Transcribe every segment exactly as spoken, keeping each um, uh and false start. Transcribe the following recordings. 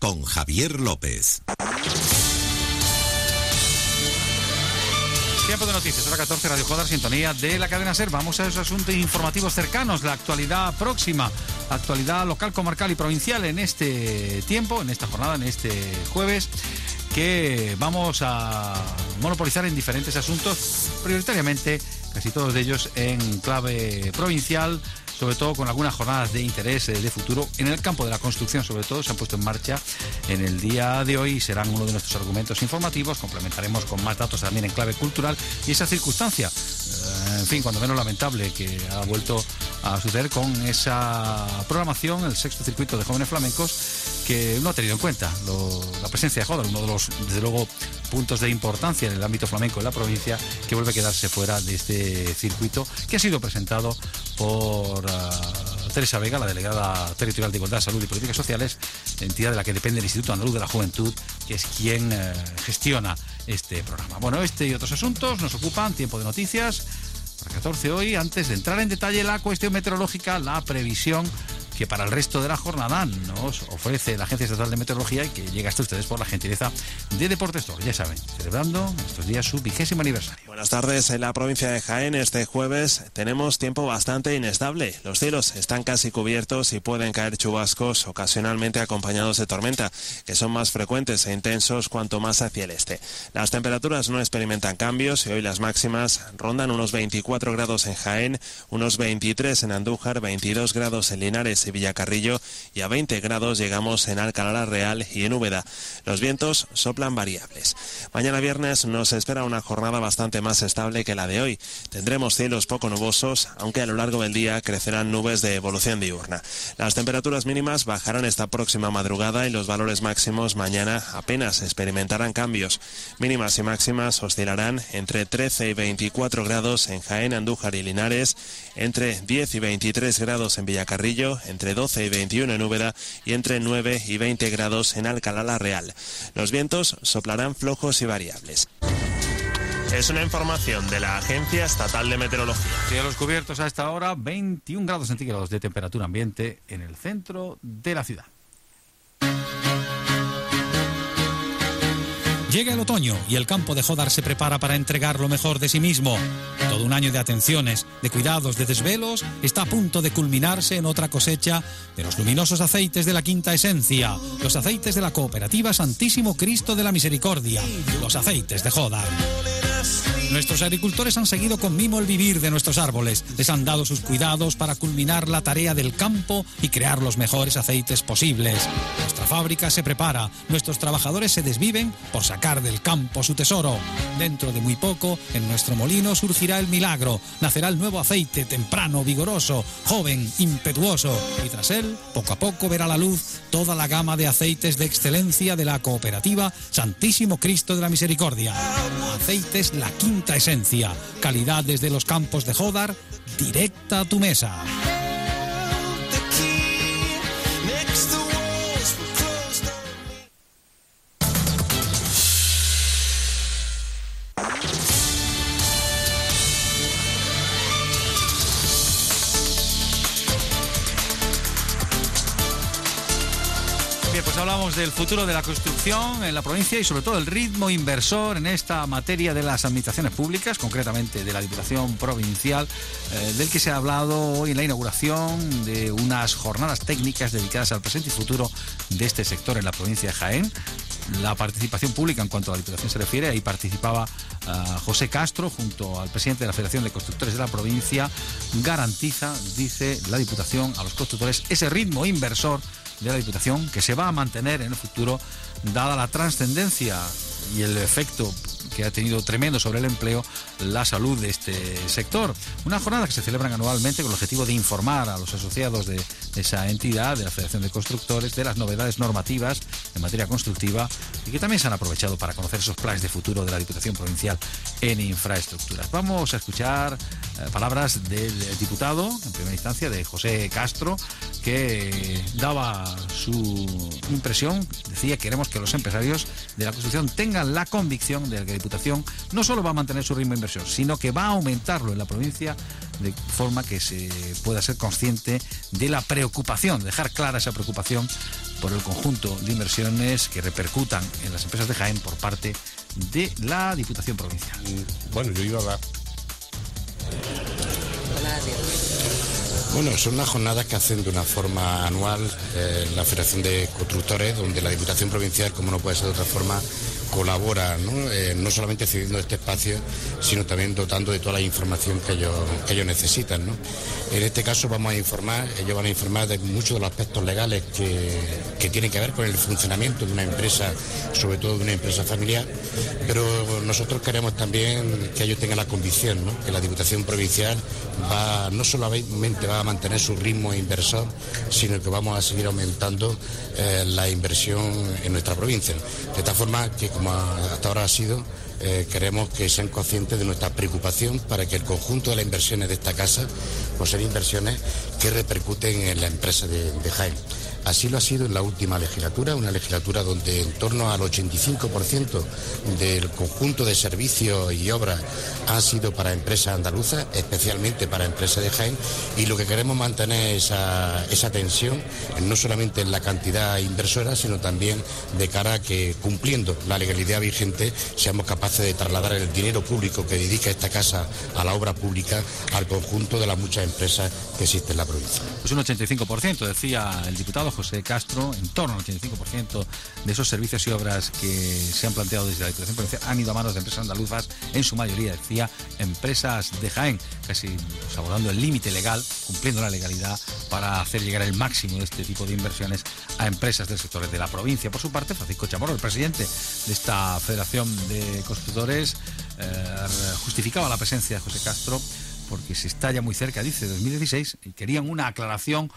con Javier López. Tiempo de noticias, hora catorce, Radio Jodar, sintonía de la cadena SER. Vamos a esos asuntos informativos cercanos, la actualidad próxima, actualidad local, comarcal y provincial en este tiempo, en esta jornada, en este jueves, que vamos a monopolizar en diferentes asuntos, prioritariamente, casi todos de ellos en clave provincial, sobre todo con algunas jornadas de interés de futuro. En el campo de la construcción, sobre todo, se han puesto en marcha en el día de hoy y serán uno de nuestros argumentos informativos. Complementaremos con más datos también en clave cultural y esa circunstancia, eh, en fin, cuando menos lamentable, que ha vuelto a suceder con esa programación, el sexto circuito de jóvenes flamencos, que no ha tenido en cuenta lo, la presencia de Jodar, uno de los, desde luego, puntos de importancia en el ámbito flamenco de la provincia, que vuelve a quedarse fuera de este circuito, que ha sido presentado por uh, Teresa Vega, la delegada territorial de Igualdad, Salud y Políticas Sociales, entidad de la que depende el Instituto Andaluz de la Juventud, que es quien uh, gestiona este programa. Bueno, este y otros asuntos nos ocupan. Tiempo de noticias para catorce hoy. Antes de entrar en detalle la cuestión meteorológica, la previsión que para el resto de la jornada nos ofrece la Agencia Estatal de Meteorología y que llega hasta ustedes por la gentileza de Deportes Store. Ya saben, celebrando estos días su vigésimo aniversario. Buenas tardes. En la provincia de Jaén este jueves tenemos tiempo bastante inestable. Los cielos están casi cubiertos y pueden caer chubascos ocasionalmente acompañados de tormenta, que son más frecuentes e intensos cuanto más hacia el este. Las temperaturas no experimentan cambios y hoy las máximas rondan unos veinticuatro grados en Jaén, unos veintitrés en Andújar, veintidós grados en Linares y Villacarrillo y a veinte grados llegamos en Alcalá la Real y en Úbeda. Los vientos soplan variables. Mañana viernes nos espera una jornada bastante más estable que la de hoy. Tendremos cielos poco nubosos, aunque a lo largo del día crecerán nubes de evolución diurna. Las temperaturas mínimas bajarán esta próxima madrugada y los valores máximos mañana apenas experimentarán cambios. Mínimas y máximas oscilarán entre trece y veinticuatro grados en Jaén, Andújar y Linares, entre diez y veintitrés grados en Villacarrillo, entre doce y veintiuno en Úbeda y entre nueve y veinte grados en Alcalá la Real. Los vientos soplarán flojos y variables. Es una información de la Agencia Estatal de Meteorología. Cielos cubiertos a esta hora, veintiún grados centígrados de temperatura ambiente en el centro de la ciudad. Llega el otoño y el campo de Jodar se prepara para entregar lo mejor de sí mismo. Todo un año de atenciones, de cuidados, de desvelos, está a punto de culminarse en otra cosecha de los luminosos aceites de la Quinta Esencia, los aceites de la Cooperativa Santísimo Cristo de la Misericordia, los aceites de Jodar. Nuestros agricultores han seguido con mimo el vivir de nuestros árboles, les han dado sus cuidados para culminar la tarea del campo y crear los mejores aceites posibles. Nuestra fábrica se prepara, nuestros trabajadores se desviven por sacar del campo su tesoro. Dentro de muy poco, en nuestro molino surgirá el milagro, nacerá el nuevo aceite temprano, vigoroso, joven, impetuoso, y tras él, poco a poco verá la luz toda la gama de aceites de excelencia de la Cooperativa Santísimo Cristo de la Misericordia. Aceites La Quinta Esencia, calidad desde los campos de Jodar, directa a tu mesa. Pues hablamos del futuro de la construcción en la provincia y sobre todo el ritmo inversor en esta materia de las administraciones públicas, concretamente de la Diputación Provincial, eh, del que se ha hablado hoy en la inauguración de unas jornadas técnicas dedicadas al presente y futuro de este sector en la provincia de Jaén. La participación pública en cuanto a la Diputación se refiere, ahí participaba uh, José Castro junto al presidente de la Federación de Constructores de la provincia. Garantiza, dice la Diputación, a los constructores ese ritmo inversor de la Diputación que se va a mantener en el futuro, dada la trascendencia y el efecto que ha tenido tremendo sobre el empleo, la salud de este sector. Una jornada que se celebran anualmente con el objetivo de informar a los asociados de esa entidad, de la Federación de Constructores, de las novedades normativas en materia constructiva y que también se han aprovechado para conocer esos planes de futuro de la Diputación Provincial en infraestructuras. Vamos a escuchar eh, palabras del diputado, en primera instancia, de José Castro, que daba su impresión, decía: queremos que los empresarios de la construcción tengan la convicción de que la Diputación no solo va a mantener su ritmo de inversión, sino que va a aumentarlo en la provincia, de forma que se pueda ser consciente de la preocupación, dejar clara esa preocupación por el conjunto de inversiones que repercutan en las empresas de Jaén por parte de la Diputación Provincial. Bueno, yo iba a hablar. Bueno, son unas jornadas que hacen de una forma anual eh, la Federación de Constructores, donde la Diputación Provincial, como no puede ser de otra forma, colabora, ¿no? Eh, no solamente cediendo este espacio, sino también dotando de toda la información que ellos, que ellos necesitan, ¿no? En este caso vamos a informar, ellos van a informar de muchos de los aspectos legales que, que tienen que ver con el funcionamiento de una empresa, sobre todo de una empresa familiar, pero nosotros queremos también que ellos tengan la convicción, ¿no? Que la Diputación Provincial va, no solamente va a mantener su ritmo inversor, sino que vamos a seguir aumentando eh, la inversión en nuestra provincia. De tal forma que, como hasta ahora ha sido, eh, queremos que sean conscientes de nuestra preocupación para que el conjunto de las inversiones de esta casa pues sean inversiones que repercuten en la empresa de, de Jaén. Así lo ha sido en la última legislatura, una legislatura donde en torno al ochenta y cinco por ciento del conjunto de servicios y obras han sido para empresas andaluzas, especialmente para empresas de Jaén, y lo que queremos mantener esa, esa tensión, no solamente en la cantidad inversora, sino también de cara a que, cumpliendo la legalidad vigente, seamos capaces de trasladar el dinero público que dedica esta casa a la obra pública al conjunto de las muchas empresas que existen en la provincia. Pues un ochenta y cinco por ciento, decía el diputado José Castro, en torno al ochenta y cinco por ciento de esos servicios y obras que se han planteado desde la Diputación Provincial han ido a manos de empresas andaluzas, en su mayoría, decía, empresas de Jaén, casi pues, abordando el límite legal, cumpliendo la legalidad para hacer llegar el máximo de este tipo de inversiones a empresas del sector de la provincia. Por su parte, Francisco Chamorro, el presidente de esta Federación de Constructores, eh, justificaba la presencia de José Castro porque se está ya muy cerca, dice, de dos mil dieciséis, y querían una aclaración,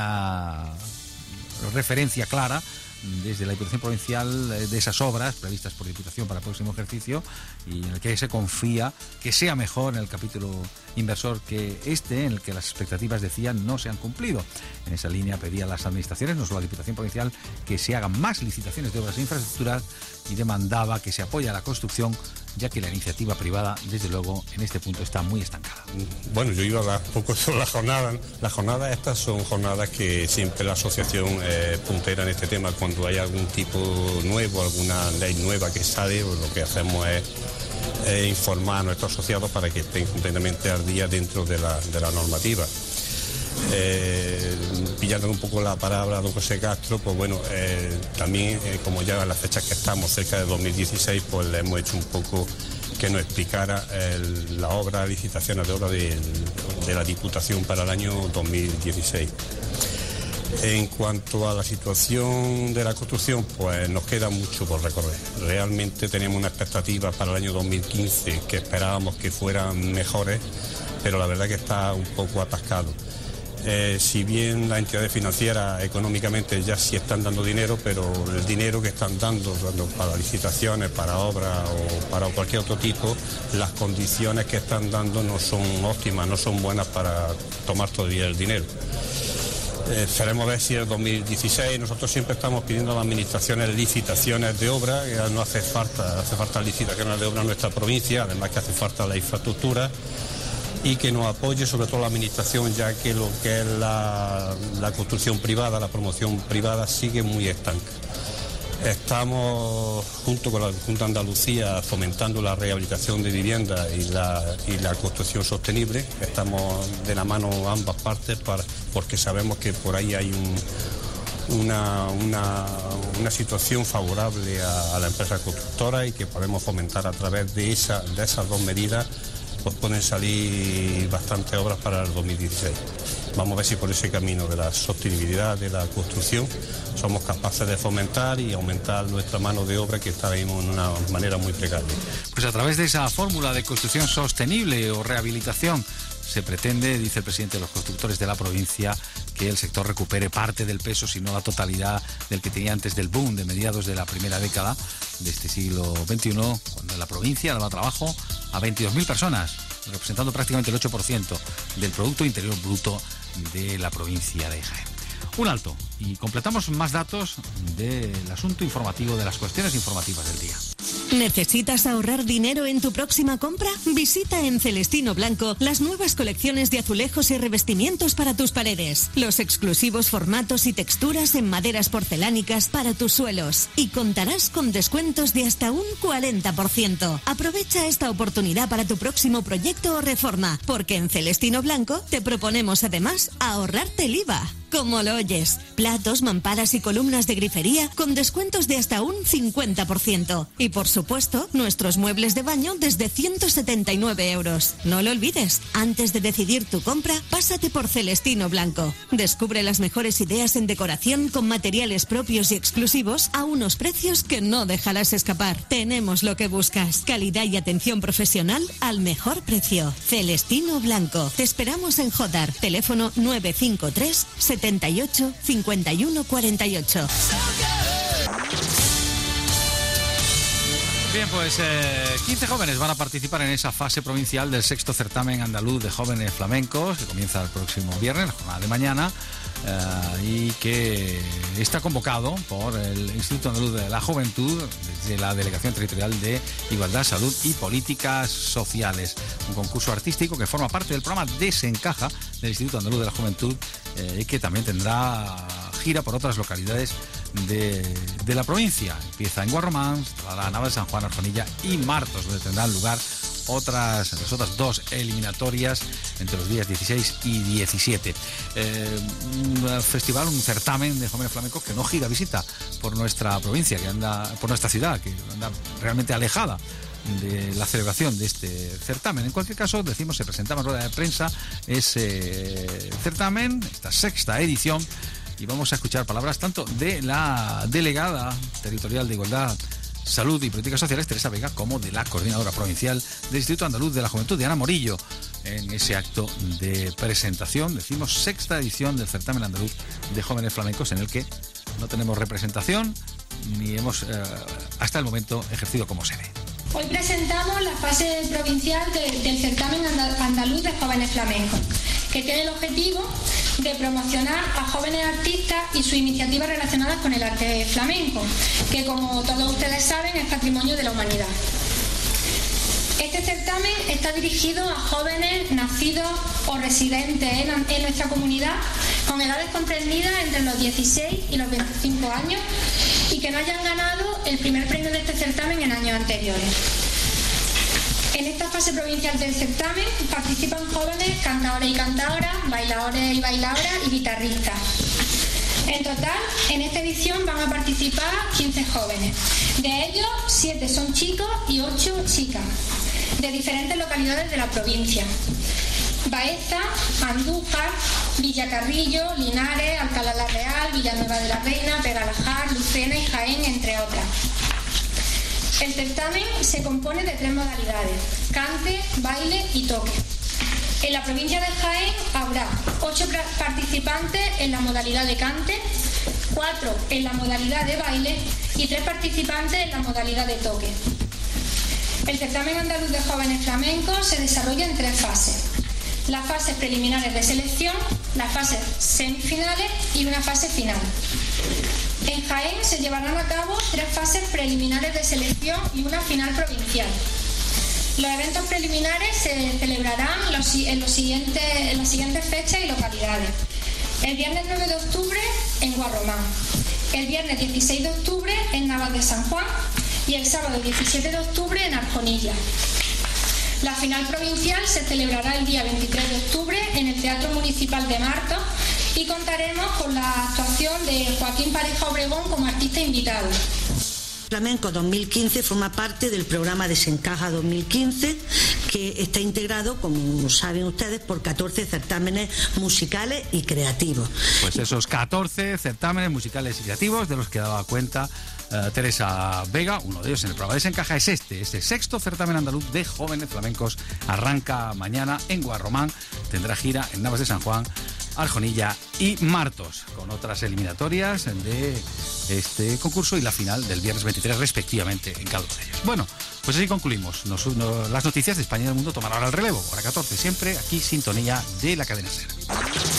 una referencia clara desde la Diputación Provincial de esas obras previstas por Diputación para el próximo ejercicio, y en el que se confía que sea mejor en el capítulo inversor que este, en el que las expectativas, decían, no se han cumplido. En esa línea pedía a las administraciones, no solo a la Diputación Provincial, que se hagan más licitaciones de obras e infraestructuras, y demandaba que se apoye a la construcción, ya que la iniciativa privada, desde luego, en este punto está muy estancada. Bueno, yo iba a hablar un poco sobre las jornadas. Las jornadas estas son jornadas que siempre la asociación eh, puntera en este tema. Cuando hay algún tipo nuevo, alguna ley nueva que sale, pues lo que hacemos es eh, informar a nuestros asociados para que estén completamente al día dentro de la, de la normativa. Eh, pillando un poco la palabra de don José Castro, pues bueno, eh, también eh, como ya en las fechas que estamos, cerca de dos mil dieciséis, pues le hemos hecho un poco que nos explicara el, la obra, licitaciones de obra de, de la Diputación para el año dos mil dieciséis. En cuanto a la situación de la construcción, pues nos queda mucho por recorrer. Realmente teníamos una expectativa para el año dos mil quince que esperábamos que fueran mejores, pero la verdad que está un poco atascado. Eh, si bien las entidades financieras económicamente ya sí están dando dinero, pero el dinero que están dando, dando para licitaciones, para obras o para cualquier otro tipo, las condiciones que están dando no son óptimas, no son buenas para tomar todavía el dinero. Eh, esperemos ver si el dos mil dieciséis, nosotros siempre estamos pidiendo a las administraciones licitaciones de obra, que no hace falta, hace falta licitaciones de obra en nuestra provincia, además que hace falta la infraestructura, y que nos apoye sobre todo la administración, ya que lo que es la, la construcción privada, la promoción privada sigue muy estanca. Estamos junto con la Junta de Andalucía fomentando la rehabilitación de viviendas y la, y la construcción sostenible. Estamos de la mano ambas partes para, porque sabemos que por ahí hay un, una, una, una situación favorable a, a la empresa constructora, y que podemos fomentar a través de, esa, de esas dos medidas, pues pueden salir bastantes obras para el dos mil dieciséis. Vamos a ver si por ese camino de la sostenibilidad de la construcción somos capaces de fomentar y aumentar nuestra mano de obra, que está ahí en una manera muy precaria. Pues a través de esa fórmula de construcción sostenible o rehabilitación se pretende, dice el presidente de los constructores de la provincia, que el sector recupere parte del peso, si no la totalidad, del que tenía antes del boom de mediados de la primera década de este siglo veintiuno, cuando en la provincia daba trabajo a veintidós mil personas, representando prácticamente el ocho por ciento del Producto Interior Bruto de la provincia de Jaén. Un alto y completamos más datos del asunto informativo, de las cuestiones informativas del día. ¿Necesitas ahorrar dinero en tu próxima compra? Visita en Celestino Blanco las nuevas colecciones de azulejos y revestimientos para tus paredes, los exclusivos formatos y texturas en maderas porcelánicas para tus suelos, y contarás con descuentos de hasta un cuarenta por ciento. Aprovecha esta oportunidad para tu próximo proyecto o reforma, porque en Celestino Blanco te proponemos además ahorrarte el I V A. Como lo oyes, platos, mamparas y columnas de grifería con descuentos de hasta un cincuenta por ciento. Y por supuesto, nuestros muebles de baño desde ciento setenta y nueve euros. No lo olvides, antes de decidir tu compra, pásate por Celestino Blanco. Descubre las mejores ideas en decoración con materiales propios y exclusivos a unos precios que no dejarás escapar. Tenemos lo que buscas, calidad y atención profesional al mejor precio. Celestino Blanco. Te esperamos en Jodar. Teléfono nueve cinco tres, setenta y ocho, cincuenta y uno cuarenta y ocho. Bien, pues eh, quince jóvenes van a participar en esa fase provincial del sexto certamen andaluz de jóvenes flamencos, que comienza el próximo viernes, la jornada de mañana, eh, y que está convocado por el Instituto Andaluz de la Juventud, desde la Delegación Territorial de Igualdad, Salud y Políticas Sociales. Un concurso artístico que forma parte del programa Desencaja del Instituto Andaluz de la Juventud, eh, y que también tendrá gira por otras localidades de, de la provincia. Empieza en Guarromán, la Nava de San Juan, Arjonilla y Martos, donde tendrán lugar otras, las otras dos eliminatorias entre los días dieciséis y diecisiete. Eh, un festival, un certamen de jóvenes flamencos que no gira visita por nuestra provincia, que anda por nuestra ciudad, que anda realmente alejada de la celebración de este certamen. En cualquier caso, decimos, se presentaba en rueda de prensa ese certamen, esta sexta edición, y vamos a escuchar palabras tanto de la delegada territorial de Igualdad, Salud y Políticas Sociales, Teresa Vega, como de la coordinadora provincial del Instituto Andaluz de la Juventud, Diana Morillo, en ese acto de presentación, decimos, sexta edición del certamen andaluz de jóvenes flamencos, en el que no tenemos representación ni hemos eh, hasta el momento ejercido como sede. Hoy presentamos la fase provincial de, del certamen andaluz de jóvenes flamencos, que tiene el objetivo de promocionar a jóvenes artistas y sus iniciativas relacionadas con el arte flamenco, que, como todos ustedes saben, es patrimonio de la humanidad. Este certamen está dirigido a jóvenes nacidos o residentes en, en nuestra comunidad con edades comprendidas entre los dieciséis y los veinticinco años y que no hayan ganado el primer premio de este certamen en años anteriores. En esta fase provincial del certamen participan jóvenes cantadores y cantadoras, bailadores y bailadoras y guitarristas. En total, en esta edición van a participar quince jóvenes. De ellos, siete son chicos y ocho chicas, de diferentes localidades de la provincia: Baeza, Andújar, Villacarrillo, Linares, Alcalá la Real, Villanueva de la Reina, Peralajar, Lucena y Jaén, entre otras. El certamen se compone de tres modalidades: cante, baile y toque. En la provincia de Jaén habrá ocho participantes en la modalidad de cante, cuatro en la modalidad de baile y tres participantes en la modalidad de toque. El certamen andaluz de jóvenes flamencos se desarrolla en tres fases: las fases preliminares de selección, las fases semifinales y una fase final. En Jaén se llevarán a cabo tres fases preliminares de selección y una final provincial. Los eventos preliminares se celebrarán los, en, los siguientes, en las siguientes fechas y localidades: el viernes nueve de octubre en Guarromán, el viernes dieciséis de octubre en Navas de San Juan y el sábado diecisiete de octubre en Arjonilla. La final provincial se celebrará el día veintitrés de octubre en el Teatro Municipal de Martos y contaremos con la actuación de Joaquín Pareja Obregón como artista invitado. Flamenco dos mil quince forma parte del programa Desencaja dos mil quince, que está integrado, como saben ustedes, por catorce certámenes musicales y creativos. Pues esos catorce certámenes musicales y creativos de los que daba cuenta uh, Teresa Vega, uno de ellos en el programa Desencaja es este, este sexto certamen andaluz de jóvenes flamencos. Arranca mañana en Guarromán, tendrá gira en Navas de San Juan, Arjonilla y Martos, con otras eliminatorias de este concurso y la final del viernes veintitrés respectivamente en cada uno de ellos. Bueno, pues así concluimos. Nos, nos, las noticias de España y del mundo toman ahora el relevo. Hora catorce, siempre aquí, sintonía de la cadena SER.